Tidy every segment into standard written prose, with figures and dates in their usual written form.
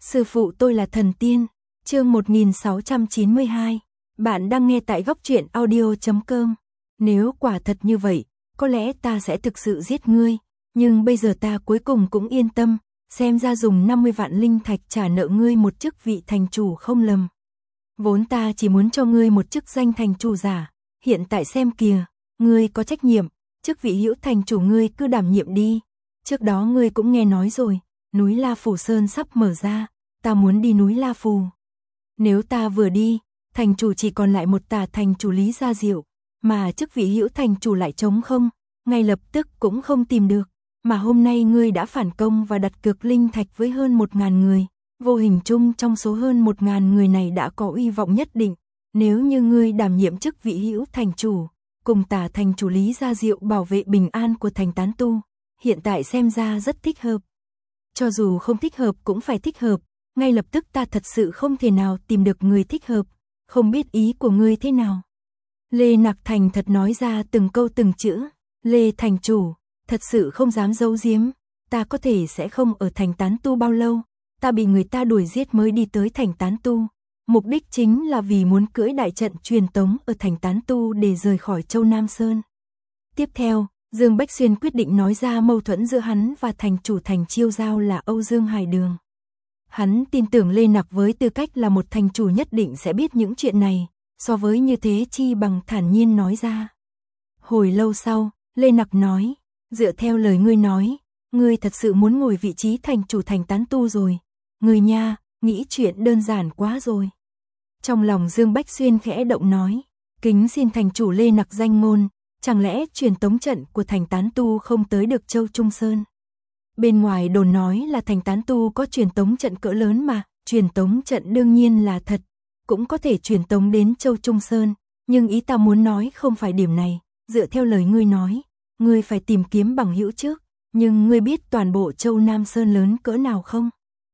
Sư phụ tôi là thần tiên. Chương 1692. Bạn đang nghe tại góc truyện audio.com. Nếu quả thật như vậy, có lẽ ta sẽ thực sự giết ngươi, nhưng bây giờ ta cuối cùng cũng yên tâm, xem ra dùng 50 vạn linh thạch trả nợ ngươi một chức vị thành chủ không lầm. Vốn ta chỉ muốn cho ngươi một chức danh thành chủ giả, hiện tại xem kìa, ngươi có trách nhiệm, chức vị hữu thành chủ ngươi cứ đảm nhiệm đi. Trước đó ngươi cũng nghe nói rồi, núi La Phù Sơn sắp mở ra, ta muốn đi núi La Phù. Nếu ta vừa đi, thành chủ chỉ còn lại một tả thành chủ Lý Gia Diệu, mà chức vị hữu thành chủ lại trống không, ngay lập tức cũng không tìm được. Mà hôm nay ngươi đã phản công và đặt cược linh thạch với hơn 1.000 người, vô hình chung trong số hơn 1.000 người này đã có uy vọng nhất định. Nếu như ngươi đảm nhiệm chức vị hữu thành chủ, cùng tả thành chủ Lý Gia Diệu bảo vệ bình an của thành tán tu, hiện tại xem ra rất thích hợp. Cho dù không thích hợp cũng phải thích hợp, ngay lập tức ta thật sự không thể nào tìm được người thích hợp, không biết ý của ngươi thế nào. Lê Nặc thành thật nói ra từng câu từng chữ. Lê thành chủ, thật sự không dám giấu giếm, ta có thể sẽ không ở thành tán tu bao lâu, ta bị người ta đuổi giết mới đi tới thành tán tu. Mục đích chính là vì muốn cưỡi đại trận truyền tống ở thành tán tu để rời khỏi Châu Nam Sơn. Tiếp theo, Dương Bách Xuyên quyết định nói ra mâu thuẫn giữa hắn và thành chủ thành Chiêu Giao là Âu Dương Hải Đường. Hắn tin tưởng Lê Nặc với tư cách là một thành chủ nhất định sẽ biết những chuyện này, so với như thế chi bằng thản nhiên nói ra. Hồi lâu sau, Lê Nặc nói, dựa theo lời ngươi nói, ngươi thật sự muốn ngồi vị trí thành chủ thành tán tu rồi. Ngươi nha, nghĩ chuyện đơn giản quá rồi. Trong lòng Dương Bách Xuyên khẽ động nói, kính xin thành chủ Lê Nặc danh ngôn, chẳng lẽ truyền tống trận của thành tán tu không tới được Châu Trung Sơn? Bên ngoài đồn nói là thành tán tu có truyền tống trận cỡ lớn mà, truyền tống trận đương nhiên là thật, cũng có thể truyền tống đến Châu Trung Sơn, nhưng ý ta muốn nói không phải điểm này, dựa theo lời ngươi nói, ngươi phải tìm kiếm bằng hữu trước, nhưng ngươi biết toàn bộ Châu Nam Sơn lớn cỡ nào không?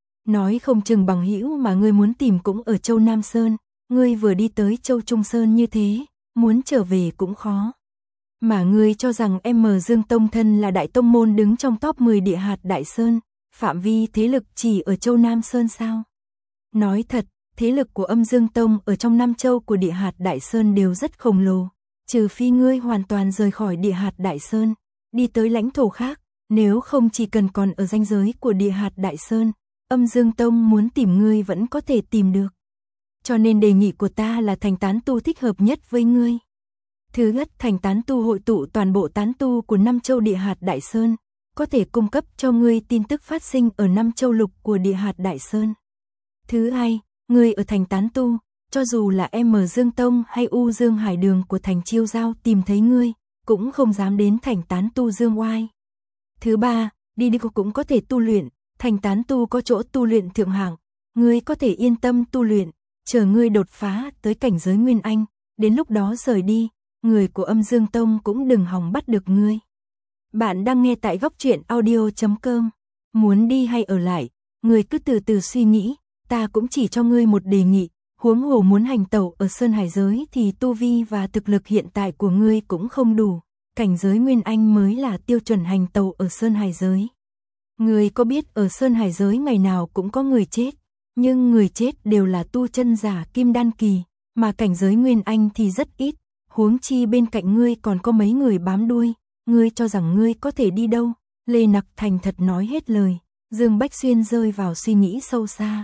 Nói không chừng bằng hữu mà ngươi muốn tìm cũng ở Châu Nam Sơn, ngươi vừa đi tới Châu Trung Sơn như thế, muốn trở về cũng khó. Mà ngươi cho rằng M Dương Tông thân là đại tông môn đứng trong top 10 địa hạt Đại Sơn, phạm vi thế lực chỉ ở Châu Nam Sơn sao? Nói thật, thế lực của Âm Dương Tông ở trong 5 châu của địa hạt Đại Sơn đều rất khổng lồ, trừ phi ngươi hoàn toàn rời khỏi địa hạt Đại Sơn, đi tới lãnh thổ khác, nếu không chỉ cần còn ở ranh giới của địa hạt Đại Sơn, Âm Dương Tông muốn tìm ngươi vẫn có thể tìm được. Cho nên đề nghị của ta là thành tán tu thích hợp nhất với ngươi. Thứ nhất, thành tán tu hội tụ toàn bộ tán tu của 5 châu địa hạt Đại Sơn, có thể cung cấp cho ngươi tin tức phát sinh ở 5 châu lục của địa hạt Đại Sơn. Thứ hai, ngươi ở thành tán tu, cho dù là M Dương Tông hay U Dương Hải Đường của thành Chiêu Giao tìm thấy ngươi, cũng không dám đến thành tán tu Dương Oai. Thứ ba, đi cũng có thể tu luyện, thành tán tu có chỗ tu luyện thượng hạng, ngươi có thể yên tâm tu luyện, chờ ngươi đột phá tới cảnh giới Nguyên Anh, đến lúc đó rời đi, người của Âm Dương Tông cũng đừng hòng bắt được ngươi. Bạn đang nghe tại góc truyện audio.com. Muốn đi hay ở lại, ngươi cứ từ từ suy nghĩ, ta cũng chỉ cho ngươi một đề nghị, huống hồ muốn hành tẩu ở Sơn Hải giới thì tu vi và thực lực hiện tại của ngươi cũng không đủ, cảnh giới Nguyên Anh mới là tiêu chuẩn hành tẩu ở Sơn Hải giới. Ngươi có biết ở Sơn Hải giới ngày nào cũng có người chết, nhưng người chết đều là tu chân giả kim đan kỳ, mà cảnh giới Nguyên Anh thì rất ít, huống chi bên cạnh ngươi còn có mấy người bám đuôi, ngươi cho rằng ngươi có thể đi đâu? Lê Nặc thành thật nói hết lời, Dương Bách Xuyên rơi vào suy nghĩ sâu xa.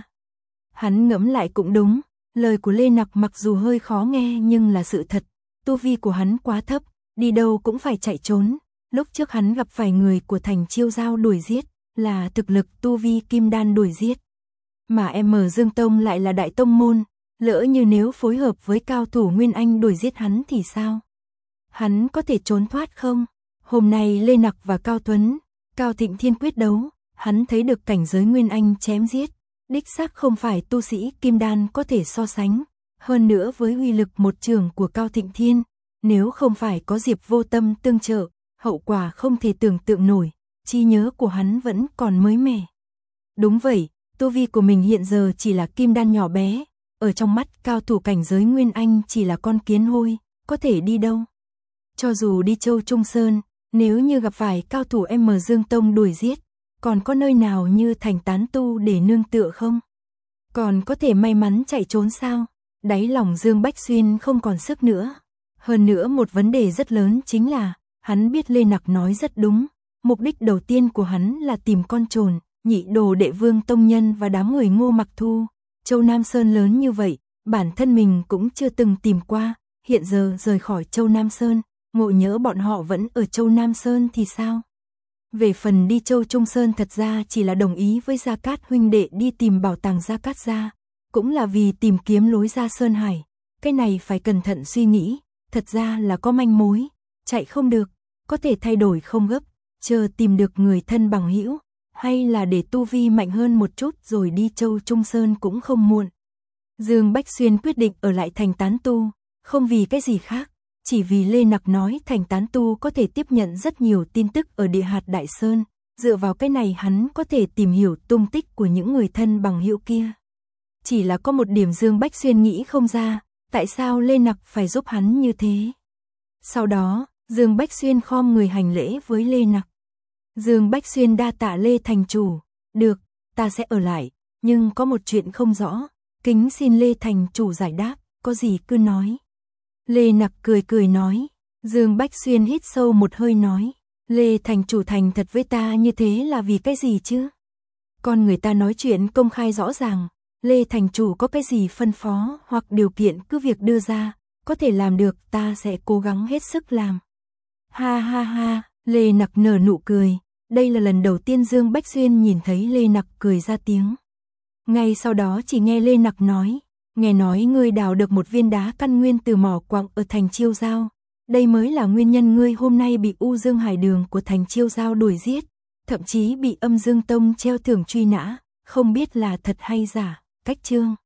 Hắn ngẫm lại cũng đúng, lời của Lê Nặc mặc dù hơi khó nghe nhưng là sự thật, tu vi của hắn quá thấp, đi đâu cũng phải chạy trốn, lúc trước hắn gặp phải người của thành Chiêu Giao đuổi giết, là thực lực tu vi kim đan đuổi giết. Mà M Dương Tông lại là đại tông môn, lỡ như nếu phối hợp với cao thủ Nguyên Anh đuổi giết hắn thì sao? Hắn có thể trốn thoát không? Hôm nay Lê Nặc và Cao Tuấn, Cao Thịnh Thiên quyết đấu, hắn thấy được cảnh giới Nguyên Anh chém giết, đích xác không phải tu sĩ kim đan có thể so sánh, hơn nữa với uy lực một trường của Cao Thịnh Thiên, nếu không phải có Diệp Vô Tâm tương trợ, hậu quả không thể tưởng tượng nổi, trí nhớ của hắn vẫn còn mới mẻ. Đúng vậy, tu vi của mình hiện giờ chỉ là kim đan nhỏ bé, ở trong mắt cao thủ cảnh giới Nguyên Anh chỉ là con kiến hôi, có thể đi đâu? Cho dù đi Châu Trung Sơn, nếu như gặp phải cao thủ M Dương Tông đuổi giết, còn có nơi nào như thành tán tu để nương tựa không? Còn có thể may mắn chạy trốn sao? Đáy lòng Dương Bách Xuyên không còn sức nữa. Hơn nữa một vấn đề rất lớn chính là, hắn biết Lê Nặc nói rất đúng. Mục đích đầu tiên của hắn là tìm con trồn, nhị đồ đệ Vương Tông Nhân và đám người Ngô Mặc Thu. Châu Nam Sơn lớn như vậy, bản thân mình cũng chưa từng tìm qua. Hiện giờ rời khỏi Châu Nam Sơn, ngộ nhỡ bọn họ vẫn ở Châu Nam Sơn thì sao? Về phần đi Châu Trung Sơn thật ra chỉ là đồng ý với Gia Cát huynh đệ đi tìm bảo tàng Gia Cát gia, cũng là vì tìm kiếm lối ra Sơn Hải. Cái này phải cẩn thận suy nghĩ, thật ra là có manh mối, chạy không được, có thể thay đổi không gấp, chờ tìm được người thân bằng hữu, hay là để tu vi mạnh hơn một chút rồi đi Châu Trung Sơn cũng không muộn. Dương Bách Xuyên quyết định ở lại thành tán tu, không vì cái gì khác, chỉ vì Lê Nặc nói thành tán tu có thể tiếp nhận rất nhiều tin tức ở địa hạt Đại Sơn, dựa vào cái này hắn có thể tìm hiểu tung tích của những người thân bằng hữu kia. Chỉ là có một điểm Dương Bách Xuyên nghĩ không ra, tại sao Lê Nặc phải giúp hắn như thế. Sau đó, Dương Bách Xuyên khom người hành lễ với Lê Nặc. Dương Bách Xuyên đa tạ Lê thành chủ, được, ta sẽ ở lại, nhưng có một chuyện không rõ, kính xin Lê thành chủ giải đáp, có gì cứ nói. Lê Nặc cười cười nói, Dương Bách Xuyên hít sâu một hơi nói, Lê thành chủ thành thật với ta như thế là vì cái gì chứ? Con người ta nói chuyện công khai rõ ràng, Lê thành chủ có cái gì phân phó hoặc điều kiện cứ việc đưa ra, có thể làm được ta sẽ cố gắng hết sức làm. Ha ha ha, Lê Nặc nở nụ cười, đây là lần đầu tiên Dương Bách Xuyên nhìn thấy Lê Nặc cười ra tiếng. Ngay sau đó chỉ nghe Lê Nặc nói, nghe nói ngươi đào được một viên đá căn nguyên từ mỏ quặng ở thành Chiêu Giao. Đây mới là nguyên nhân ngươi hôm nay bị U Dương Hải Đường của thành Chiêu Giao đuổi giết, thậm chí bị Âm Dương Tông treo thưởng truy nã, không biết là thật hay giả. Cách chương